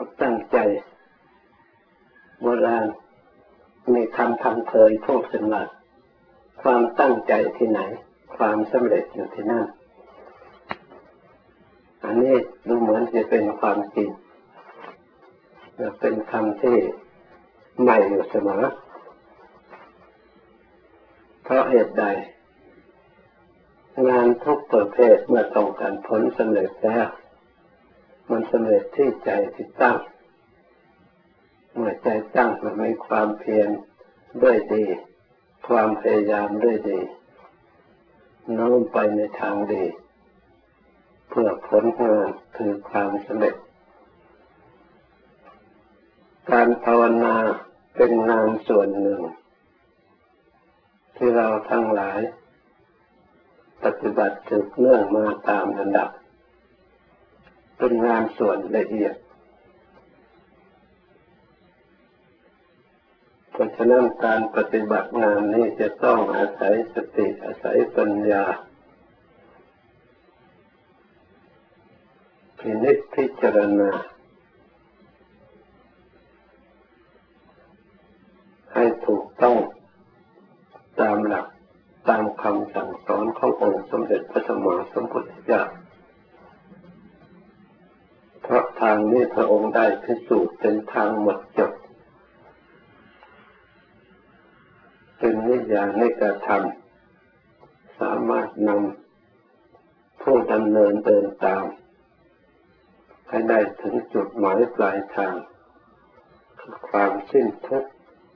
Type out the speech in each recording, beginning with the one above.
ตั้งใจโบราณมีคำพังเพยพูดกันว่าความตั้งใจที่ไหนความสำเร็จอยู่ที่นั่นอันนี้ดูเหมือนจะเป็นความจริงเป็นคำที่ใหม่อยู่เสมอเพราะเหตุใดงานทุกประเภทเมื่อต้องการผลสำเร็จแล้วมันสำเร็จที่ใจที่ตั้งเมื่อใจตั้งมันมีความเพียรด้วยดีความพยายามด้วยดีโน้มไปในทางดีเพื่อผลงานคือความสำเร็จการภาวนาเป็นงานส่วนหนึ่งที่เราทั้งหลายปฏิบัติสืบเนื่องมาตามลำดับเป็นงานส่วนละเอียดเพราะฉะนั้นการปฏิบัติงานนี้จะต้องอาศัยสติอาศัยปัญญาพินิจพิจารณาให้ถูกต้องตามหลักตามคำสั่งสอนขององค์สมเด็จพระสัมมาสัมพุทธเจ้าเพราะทางนี้พระองค์ได้พิสูจน์เป็นทางหมดจดเป็นนิยานิกระทำสามารถนำผู้ดำเนินเดินตามให้ได้ถึงจุดหมายปลายทางคือความสิ้นทุกข์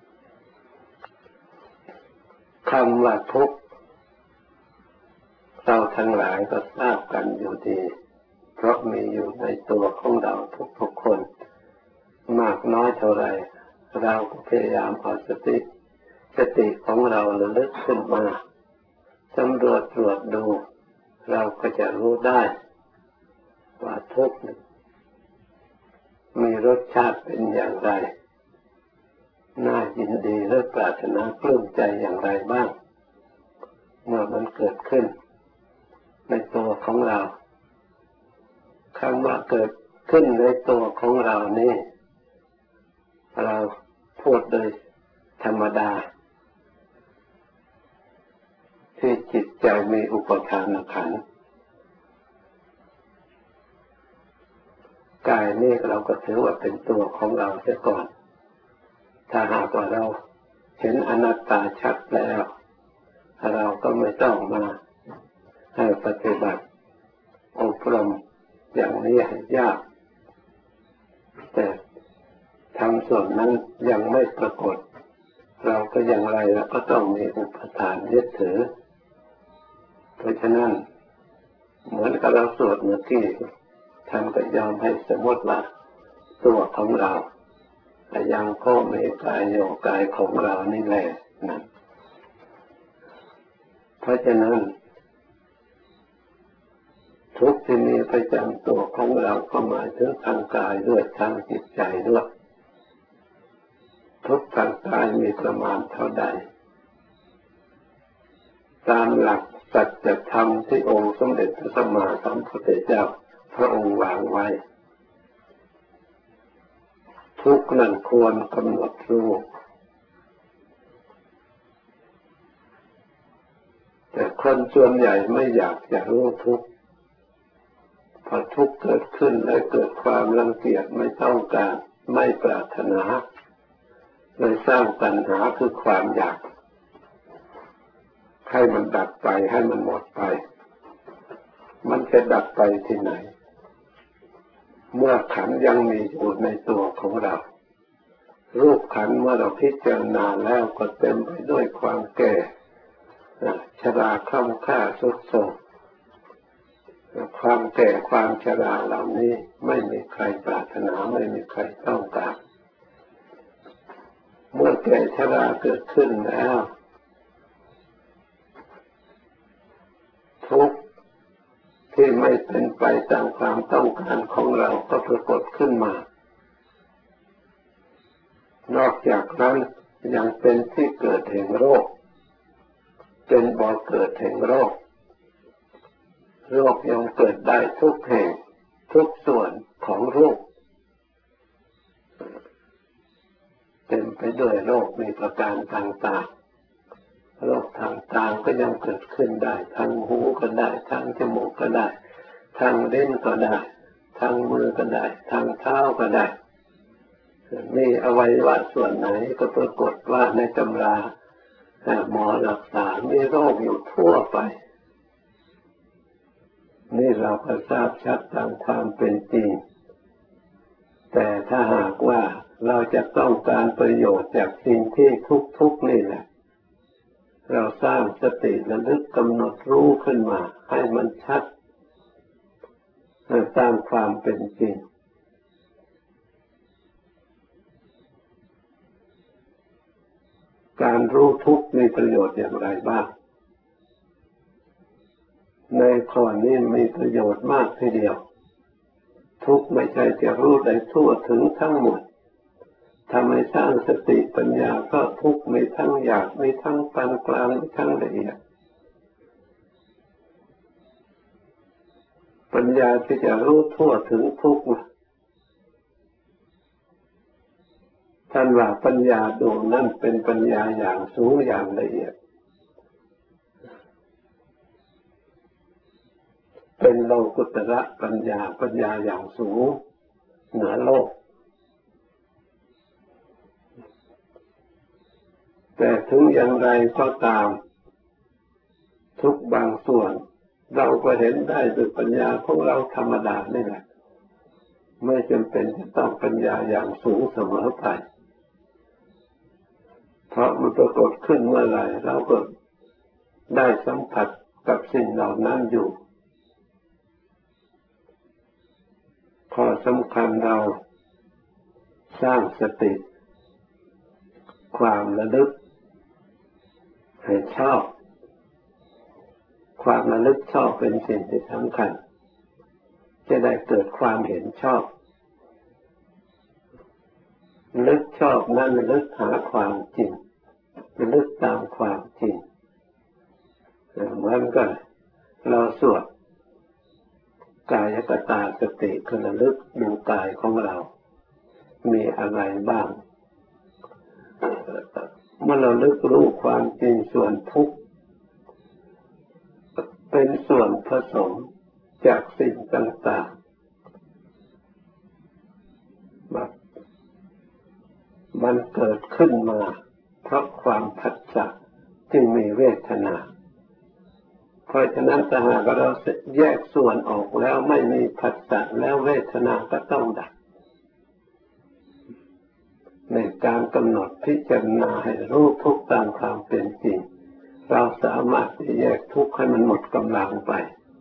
คำว่าทุกข์เราทั้งหลายก็ทราบกันอยู่ดีเพราะมีอยู่ในตัวของเราทุกๆคนมากน้อยเท่าไรเราก็พยายามเอาสติของเราระลึกขึ้นมาสำรวจตรวจดูเราก็จะรู้ได้ว่าทุกข์มีรสชาติเป็นอย่างไรน่ายินดีและปรารถนาปลื้มใจอย่างไรบ้างเมื่อมันเกิดขึ้นในตัวของเราคำว่าเกิดขึ้นในตัวของเรานี่เราพูดโดยธรรมดาที่จิตใจมีอุปทานขันธ์กายนี่เราก็ถือว่าเป็นตัวของเราเสียก่อนถ้าหากว่าเราเห็นอนัตตาชัดแล้วเราก็ไม่ต้องมาให้ปฏิบัติอบรมอย่างนี้ให้ยากแต่ทำส่วนนั้นยังไม่ปรากฏเราก็อย่างไรเราก็ต้องมีอุปทานยึดถือเพราะฉะนั้นเหมือนกับเราสวดเมื่อกี้ท่านก็ยอมให้สมมติว่าตัวของเรายังก็มีกายโยกายของเรานี่แหละนะเพราะฉะนั้นทุกข์ที่มีประจำตัวของเราก็หมายถึงทางกายด้วยทางจิตใจด้วยทุกข์ทางกายมีประมาณเท่าใดตามหลักสัจธรรมที่องค์สมเด็จพระสัมมาสัมพุทธเจ้าพระองค์วางไว้ทุกข์นั้นควรกำหนดรู้แต่คนส่วนใหญ่ไม่อยากจะรู้ทุกข์พอทุกข์เกิดขึ้นแล้วเกิดความรังเกียจไม่ต้องการไม่ปรารถนาเลยสร้างปัญหาคือความอยากให้มันดับไปให้มันหมดไปมันจะดับไปที่ไหนเมื่อขันธ์ยังมีอยู่ในตัวของเรารูปขันธ์เมื่อเราพิจารณาแล้วก็เต็มไปด้วยความแก่ชราคล่ำคล้าทรุดโทรมความแก่ความชราเหล่านี้ไม่มีใครปรารถนาไม่มีใครต้องการเมื่อแก่ชราเกิดขึ้นแล้วทุกข์ที่ไม่เป็นไปตามความต้องการของเราก็ปรากฏขึ้นมานอกจากนั้นยังเป็นที่เกิดแห่งโรคเป็นบ่อเกิดแห่งโรคยังเกิดได้ทุกแห่งทุกส่วนของโรคด้วยโรคมีประการต่างๆโรคทางตาก็ยังเกิดขึ้นได้ทางหูก็ได้ทางจมูกก็ได้ทางลิ้นก็ได้ทางมือก็ได้ทางเท้าก็ได้มีอวัยวะส่วนไหนก็ปรากฏว่าในตำราหมอรักษามีโรคอยู่ทั่วไปนี่เราก็ทราบชัดตามความเป็นจริงแต่ถ้าหากว่าเราจะต้องการประโยชน์จากสิ่งที่ทุกข์นี่แหละเราสร้างสติระลึกกำหนดรู้ขึ้นมาให้มันชัดตามความเป็นจริงการรู้ทุกข์มีประโยชน์อย่างไรบ้างในข้อนี้มีประโยชน์มากทีเดียวทุกข์ไม่ใช่จะรู้ได้ทั่วถึงทั้งหมดถ้าไม่สร้างสติปัญญาก็ทุกข์มีทั้งหยาบมีทั้งปานกลางมีทั้งละเอียดปัญญาที่จะรู้ทั่วถึงทุกข์ท่านว่าปัญญาดวงนั้นเป็นปัญญาอย่างสูงอย่างละเอียดเป็นโลกุตระปัญญาอย่างสูงเหนือโลกแต่ถึงอย่างไรก็ตามทุกบางส่วนเราก็เห็นได้ด้วยปัญญาของเราธรรมดานี่แหละไม่จำเป็นจะต้องปัญญาอย่างสูงเสมอไปเพราะมันปรากฏขึ้นเมื่อไหร่เราก็ได้สัมผัสกับสิ่งเหล่านั้นอยู่ข้อสำคัญเราสร้างสติความระลึกให้ชอบความระลึกชอบเป็นสิ่งที่สำคัญจะได้เกิดความเห็นชอบระลึกชอบนั้นระลึกหาความจริงระลึกตามความจริงเหมือนกันเราสวดกายกตาสติคือระลึกดูกายของเรามีอะไรบ้างเมื่อเราลึกรู้ความจริงส่วนทุกข์เป็นส่วนผสมจากสิ่งต่างๆมันเกิดขึ้นมาเพราะความผัสสะจึงมีเวทนาเพราะฉะนั้นถ้าหากเราแยกส่วนออกแล้วไม่มีผัสสะแล้วเวทนาก็ต้องดับในการกำหนดพิจารณาให้รู้ทุกข์ตามความเป็นจริงเราสามารถแยกทุกข์ให้มันหมดกำลังไป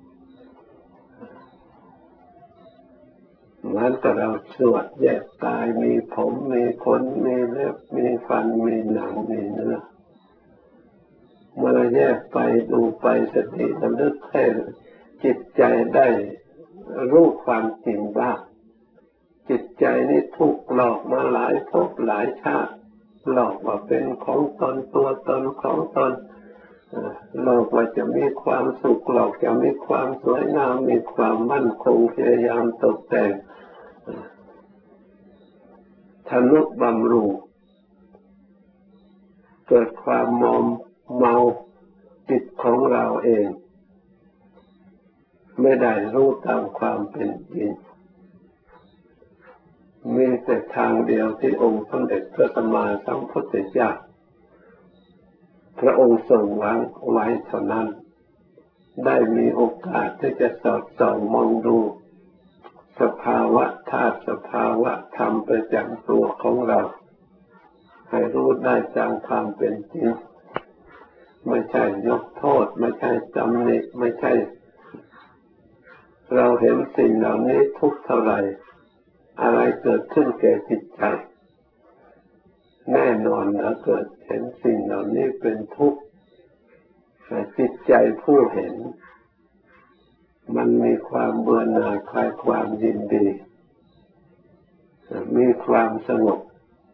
เหมือนกับเราสวดแยกกายมีผมมีขนมีเล็บมีฟันมีหนังมีเนื้อเมื่อเราแยกไปดูไปสติระลึกให้จิตใจได้รู้ความจริงบ้างจิตใจนี้ถูกหลอกมาหลายภพหลายชาติหลอกว่าเป็นของตนตัวตนของตนหลอกว่าจะมีความสุขหลอกจะมีความสวยงามมีความมั่นคงพยายามตกแต่งทนุบำรุงเกิดความเมาจิตของเราเองไม่ได้รู้ตามความเป็นจริงมีแต่ทางเดียวที่องค์สมเด็จพระสัมมาสัมพุทธเจ้าพระองค์ทรงวางไว้เท่านั้นได้มีโอกาสที่จะสอดส่องมองดูสภาวะธาตุสภาวะธรรมประจำตัวของเราให้รู้ได้ตามความเป็นจริงไม่ใช่ยกโทษไม่ใช่ตำหนิไม่ใช่เราเห็นสิ่งเหล่านี้ทุกเท่าไหร่อะไรเกิดขึ้นแก่จิตใจแน่นอนนะเกิดเห็นสิ่งเหล่านี้เป็นทุกข์จิตใจผู้เห็นมันมีความเบื่อหน่ายคลายความยินดีมีความสงบ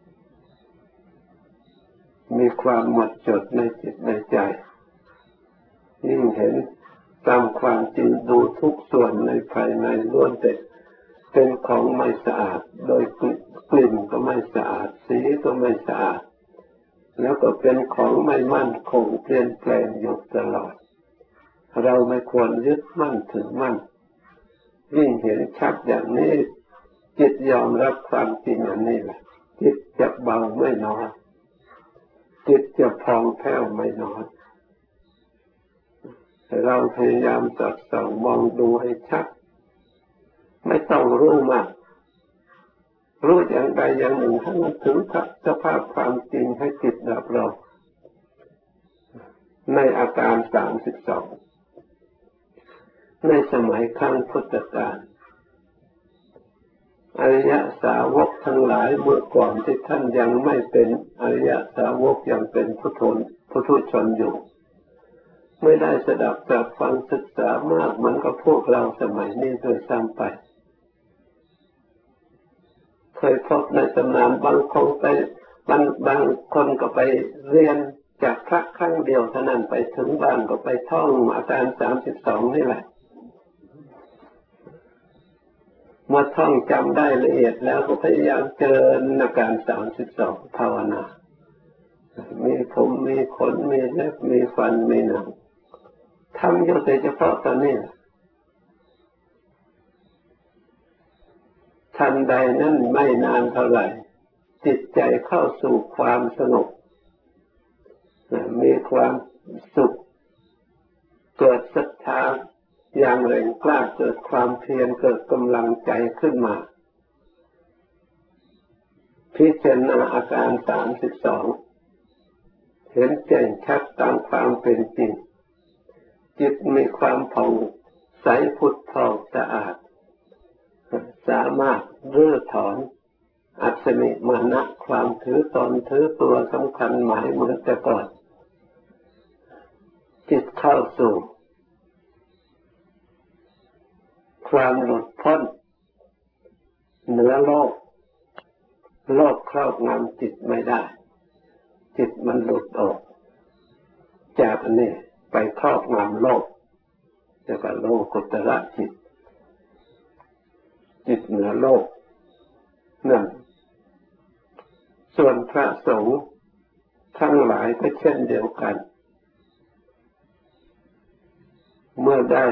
มีความหมดจดในจิตในใจยิ่งเห็นตามความจริงดูทุกส่วนในภายในล้วนแต่เป็นของไม่สะอาดโดยกลิ่นก็ไม่สะอาดสีก็ไม่สะอาดแล้วก็เป็นของไม่มั่นคงเปลี่ยนแปลงอยู่ตลอดเราไม่ควรยึดมั่นถือมั่นยิ่งเห็นชัดอย่างนี้จิตยอมรับความจริงอันนี้แหละจิตจะเบาไม่น้อยจิตจะพองแผ้วไม่น้อยเราพยายามสอดส่องมองดูให้ชัดไม่ต้องรู้มากรู้อย่างใดอย่างหนึ่งให้มันถึงสภาพความจริงให้จิตรับรองในอาการ32ในสมัยครั้งพุทธกาลอริยสาวกทั้งหลายเมื่อก่อนที่ท่านยังไม่เป็นอริยสาวกยังเป็นพุถุชนอยู่ไม่ได้สดับตรับฟังศึกษามากเหมือนกับพวกเราสมัยนี้โดยซ้ำไปเคยพบในตำนานบางคนก็ไปเรียนจากพระครั้งเดียวเท่านั้นไปถึงบ้านก็ไปท่องอาการ32นี่แหละเมื่อท่องจำได้ละเอียดแล้วก็พยายามเจริญอาการ32ภาวนามีผมมีขนมีเล็บมีฟันมีหนังทำอยู่แต่เฉพาะตอนนี้ทันใดนั้นไม่นานเท่าไหร่จิตใจเข้าสู่ความสงบมีความสุขเกิดศรัทธาอย่างแรงกล้าเกิดความเพียรเกิดกำลังใจขึ้นมาพิจารณาอาการ32เห็นแจ้งชัดตามความเป็นจริงจิตมีความผ่องใสผุดผ่องสะอาดสามารถรื้อถอนอัตมิมานะความถือตนถือตัวสำคัญหมายเหมือนแต่ก่อนจิตเข้าสู่ความหลุดพ้นเหนือโลกครอบงำจิตไม่ได้จิตมันหลุดออกจากอันนี้ไปครอบงำโลกแต่ว่าโลกุตระจิตเหนือโลกนั่นส่วนพระสงฆ์ทั้งหลายก็เช่นเดียวกันเมื่อได้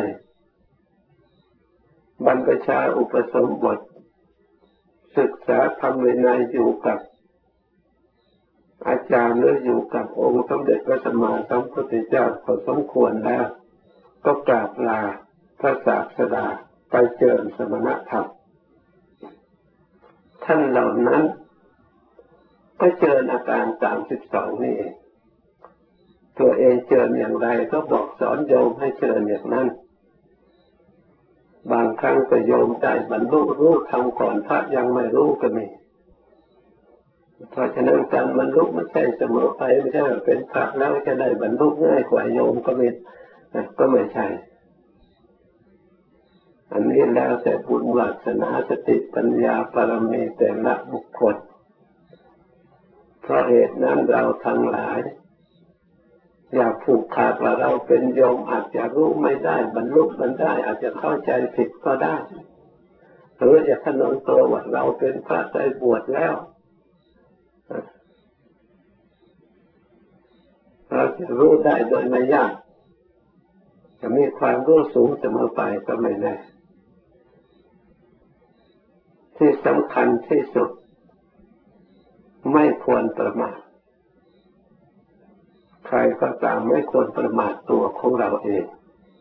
บรรพชาอุปสมบทศึกษาธรรมวินัยอยู่กับอาจารย์หรืออยู่กับองค์สมเด็จพระสัมมาสัมพุทธเจ้าพอสมควรแล้วก็กราบลาพระศาสดาไปเจริญสมณธรรมท่านเหล่านั้นก็เจริญอาการ32นี่เองตัวเองเจริญอย่างไรก็บอกสอนโยมให้เจริญอย่างนั้นบางครั้งก็โยมได้บรรลุรู้ธรรมก่อนพระยังไม่รู้ก็มีเพราะฉะนั้นการบรรลุไม่ใช่เสมอไปไม่ใช่เป็นพระแล้วจะได้บรรลุง่ายกว่าโยมก็ไม่ใช่อันนี้แล้วแต่บุญวาสนาสติปัญญาบารมีแต่ละบุคคลเพราะเหตุนั้นเราทั้งหลายอย่าผูกขาดว่าเราเป็นโยมอาจจะรู้ไม่ได้บรรลุมันได้อาจจะเข้าใจผิดก็ได้หรือจะขนองตัวว่าเราเป็นพระได้บวชแล้วเราจะรู้ได้โดยไม่ยากจะมีความรู้สูงเสมอไปก็ไม่แน่ที่สำคัญที่สุดไม่ควรประมาทใครก็ตามไม่ควรประมาทตัวของเราเอง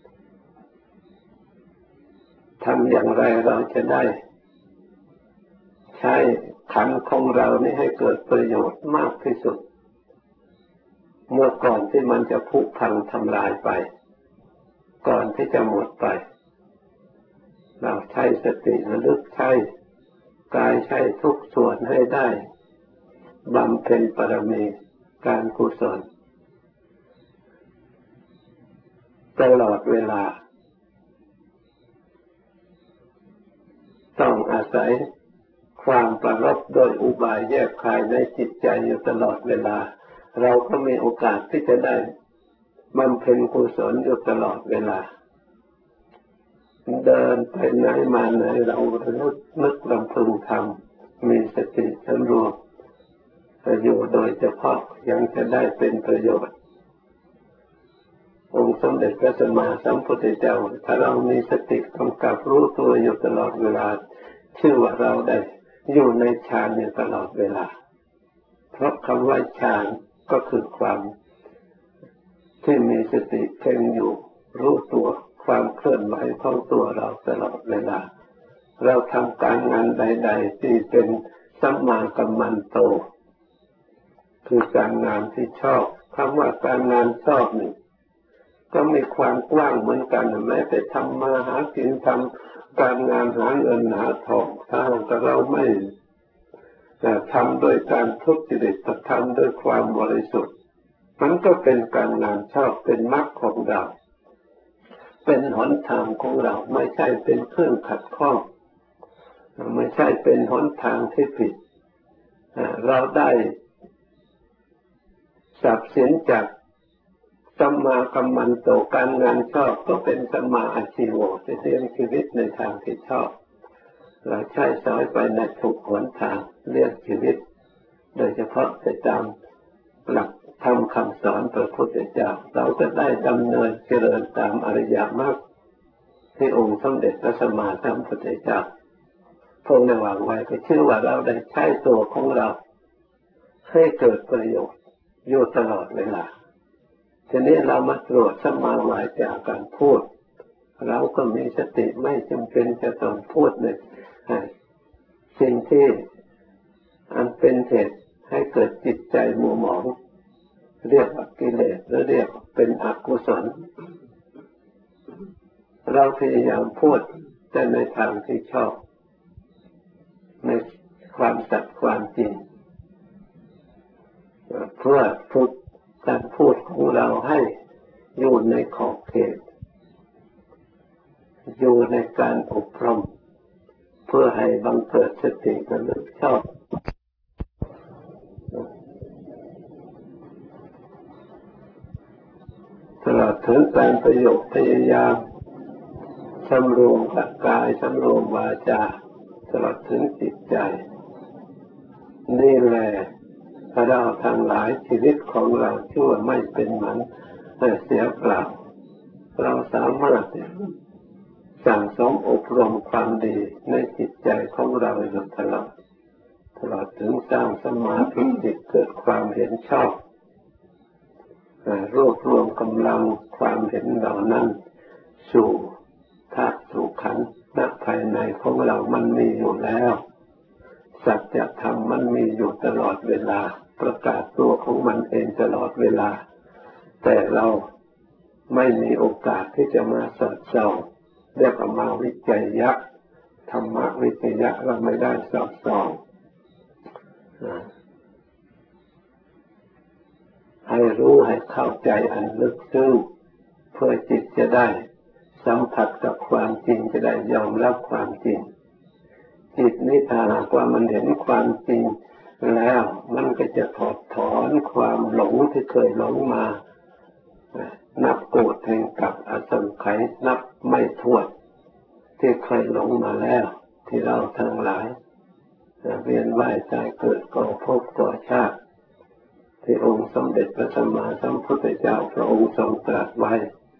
ทำอย่างไรเราจะได้ใช้ขันธ์ของเรานี้ให้เกิดประโยชน์มากที่สุดเมื่อก่อนที่มันจะผุพังทำลายไปก่อนที่จะหมดไปเราใช้สติระลึกใช้กายใช้ทุกส่วนให้ได้บำเพ็ญบารมีการกุศลตลอดเวลาต้องอาศัยความประรบโดยอุบายแยบคายในจิตใจอยู่ตลอดเวลาเราก็มีโอกาสที่จะได้บำเพ็ญกุศลอยู่ตลอดเวลาเดินไปไหนมาไหนเรานึกลำพึงทำมีสติสำรวมอยู่โดยเฉพาะยังจะได้เป็นประโยชน์องค์สมเด็จพระสัมมาสัมพุทธเจ้าถ้าเรามีสติกำกับรู้ตัวอยู่ตลอดเวลาชื่อว่าเราได้อยู่ในฌานอยู่ตลอดเวลาเพราะคำว่าฌานก็คือความที่มีสติเพ่งอยู่รู้ตัวความเคลื่อนไหวของตัวเราตลอดเวลาเราทำการงานใดๆที่เป็นสัมมากัมมันโตคือการงานที่ชอบคำว่าการงานชอบนี่ก็มีความกว้างเหมือนกันแม้แต่ทำมาหากินทำการงานหาเงินหาทองถ้าเราไม่ทำโดยการทุจริตทำโดยความบริสุทธิ์มันก็เป็นการงานชอบเป็นมรรคของเราเป็นหนทางของเราไม่ใช่เป็นเครื่องขัดข้องไม่ใช่เป็นหนทางที่ผิดเราได้ทรัพย์สินจากสัมมากัมมันโตการงานชอบก็เป็นสัมมาอาชีวะที่เลี้ยงชีวิตในทางที่ชอบเราใช้สอยไปในถูกหนทางเลี้ยงชีวิตโดยเฉพาะไปตามหลักธรรมคำสอนพระพุทธเจ้าเราจะได้ดำเนินเจริญตามอริยมรรคที่องค์สมเด็จพระสัมมาสัมพุทธเจ้าทรงได้วางไว้ก็ชื่อว่าเราได้ใช้ตัวของเราให้เกิดประโยชน์อยู่ตลอดเวลาทีนี้เรามาตรวจสัมมาวาจาการพูดเราก็มีสติไม่จำเป็นจะต้องพูดเลยสิ่งที่อันเป็นเหตุให้เกิดจิตใจมัวหมองเรียกว่ากิเลสหรือเรียกเป็นอกุศลเราพยายามพูดแต่ในทางที่ชอบในความสัตย์ความจริงเพื่อฝึกการพูดของเราให้อยู่ในขอบเขตอยู่ในการอบรมเพื่อให้บังเกิดสติระลึกชอบตลอดถึงการประโยชน์พยายามสำรวมกายสำรวมวาจาตลอดถึงจิตใจนี่แหละเราทั้งหลายชีวิตของเราชั่วไม่เป็นเหมือนเสียเปล่าเราสามารถสั่งสมอบรมความดีในจิตใจของเราอยู่ตลอดถึงสร้างสมาธิจิตเกิดความเห็นชอบรวบรวมกำลังความเห็นเหล่านั้นสู่ธาตุสู่ขันธ์ณภายในของเรามันมีอยู่แล้วสัจธรรมมันมีอยู่ตลอดเวลาประกาศตัวของมันเองตลอดเวลาแต่เราไม่มีโอกาสที่จะมาสอดส่องเรียกว่ามาวิจัยธรรมะวิจัยเราไม่ได้สอดส่องให้รู้ให้เข้าใจอันลึกซึ้งเพื่อจิตจะได้สัมผัสกับความจริงจะได้ยอมรับความจริงจิตนี้ถ้าหากว่ามันเห็นความจริงแล้วมันก็จะถอดถอนความหลงที่เคยหลงมานับโกรธแห่งกับอสงไขยนับไม่ถ้วนที่เคยหลงมาแล้วที่เราทั้งหลายเวียนว่ายตายเกิดก่อภพก่อชาติที่องค์สมเด็จพระสัมมาสัมพุทธเจ้าพระองค์ทรงตรัสไว้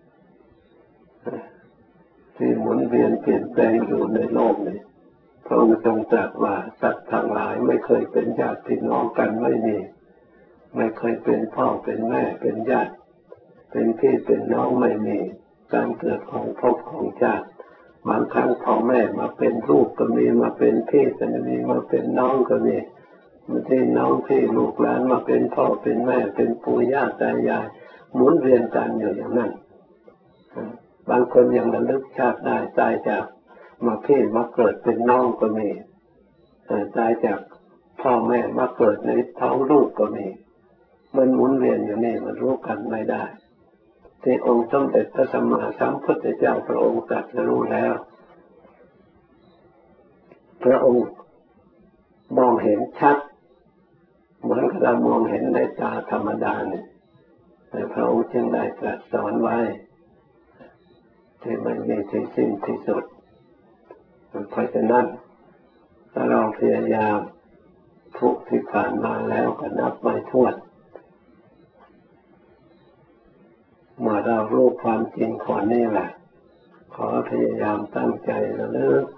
ที่หมุนเวียนเปลี่ยนแปลงอยู่ในโลกนี้พระองค์ทรงตรัสว่าสัตว์ทั้งหลายไม่เคยเป็นญาติพี่น้องกันไม่เคยเป็นพ่อเป็นแม่เป็นญาติเป็นพี่เป็นน้องไม่มีการเกิดของภพของชาติบางครั้งพ่อแม่มาเป็นลูกก็มีมาเป็นพี่ก็มีมาเป็นน้องก็มีมาที่น้องพี่ลูกหลานมาเป็นพ่อเป็นแม่เป็นปู่ย่าตายายหมุนเวียนกันอยู่อย่างนั้นบางคนยังระลึกชาติได้ตายจากมาพี่มาเกิดเป็นน้องก็มีตายจากพ่อแม่มาเกิดในท้องลูกก็มีมันหมุนเวียนอยู่นี่มันรู้กันไม่ได้ที่องค์สมเด็จพระสัมมาสัมพุทธเจ้าพระองค์ตรัสรู้แล้วพระองค์มองเห็นชัดเหมือนกับเรามองเห็นในตาธรรมดาเนี่ยแต่พระองค์จึงได้ตรัสสอนไว้ที่มันมีที่สิ้นที่สุดเพราะฉะนั้นถ้าเราพยายามทุกข์ที่ผ่านมาแล้วก็นับไม่ถ้วนเมื่อเรารู้ความจริงข้อนี้แหละขอพยายามตั้งใจระลึก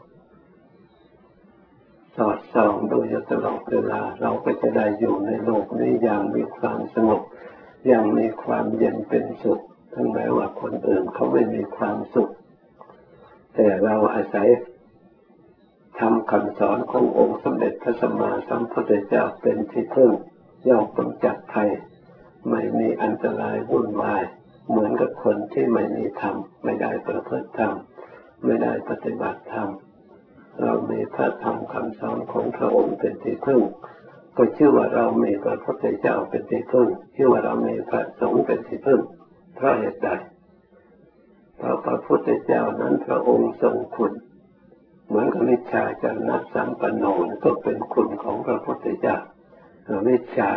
สอดส่องดูอยู่ตลอดเวลาเราก็จะได้อยู่ในโลกนี้อย่างมีความสงบอย่างมีความเย็นเป็นสุขทั้งแม้ว่าคนอื่นเขาไม่มีความสุขแต่เราอาศัยทำคำสอนขององค์สมเด็จพระสัมมาสัมพุทธเจ้าเป็นที่พึ่งย่อมพ้นจากภัยไม่มีอันตรายวุ่นวายเหมือนกับคนที่ไม่มีธรรมไม่ได้ประพฤติธรรมไม่ได้ปฏิบัติธรรมเรามีพระธรรมคำสอนของพระองค์เป็นที่พึ่งก็ชื่อว่าเรามีพระพุทธเจ้าเป็นที่พึ่งชื่อว่าเรามีพระสงฆ์เป็นที่พึ่งเพราะเหตุใดเพราะพระพุทธเจ้านั้นพระองค์ทรงคุณเหมือนกับวิชาจารณะสัมปันโนก็เป็นคุณของพระพุทธเจ้าวิ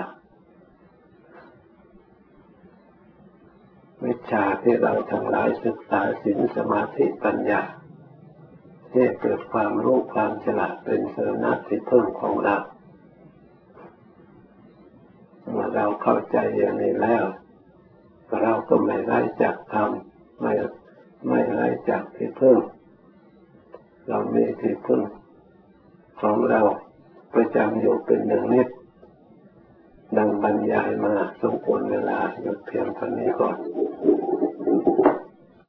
ชาที่เราทั้งหลายศึกษาศีลสมาธิปัญญาที่เกิดความรู้ความฉลาดเป็นสรณะที่พึ่งของเราเมื่อเราเข้าใจอย่างนี้แล้วเราก็ไม่ไร้จากธรรมไม่ไร้จากที่พึ่งเรามีที่พึ่งของเราประจำอยู่เป็นหนึ่งนิดดังบรรยายมาสมควรเวลาหยุดเพียงเท่านี้ก่อน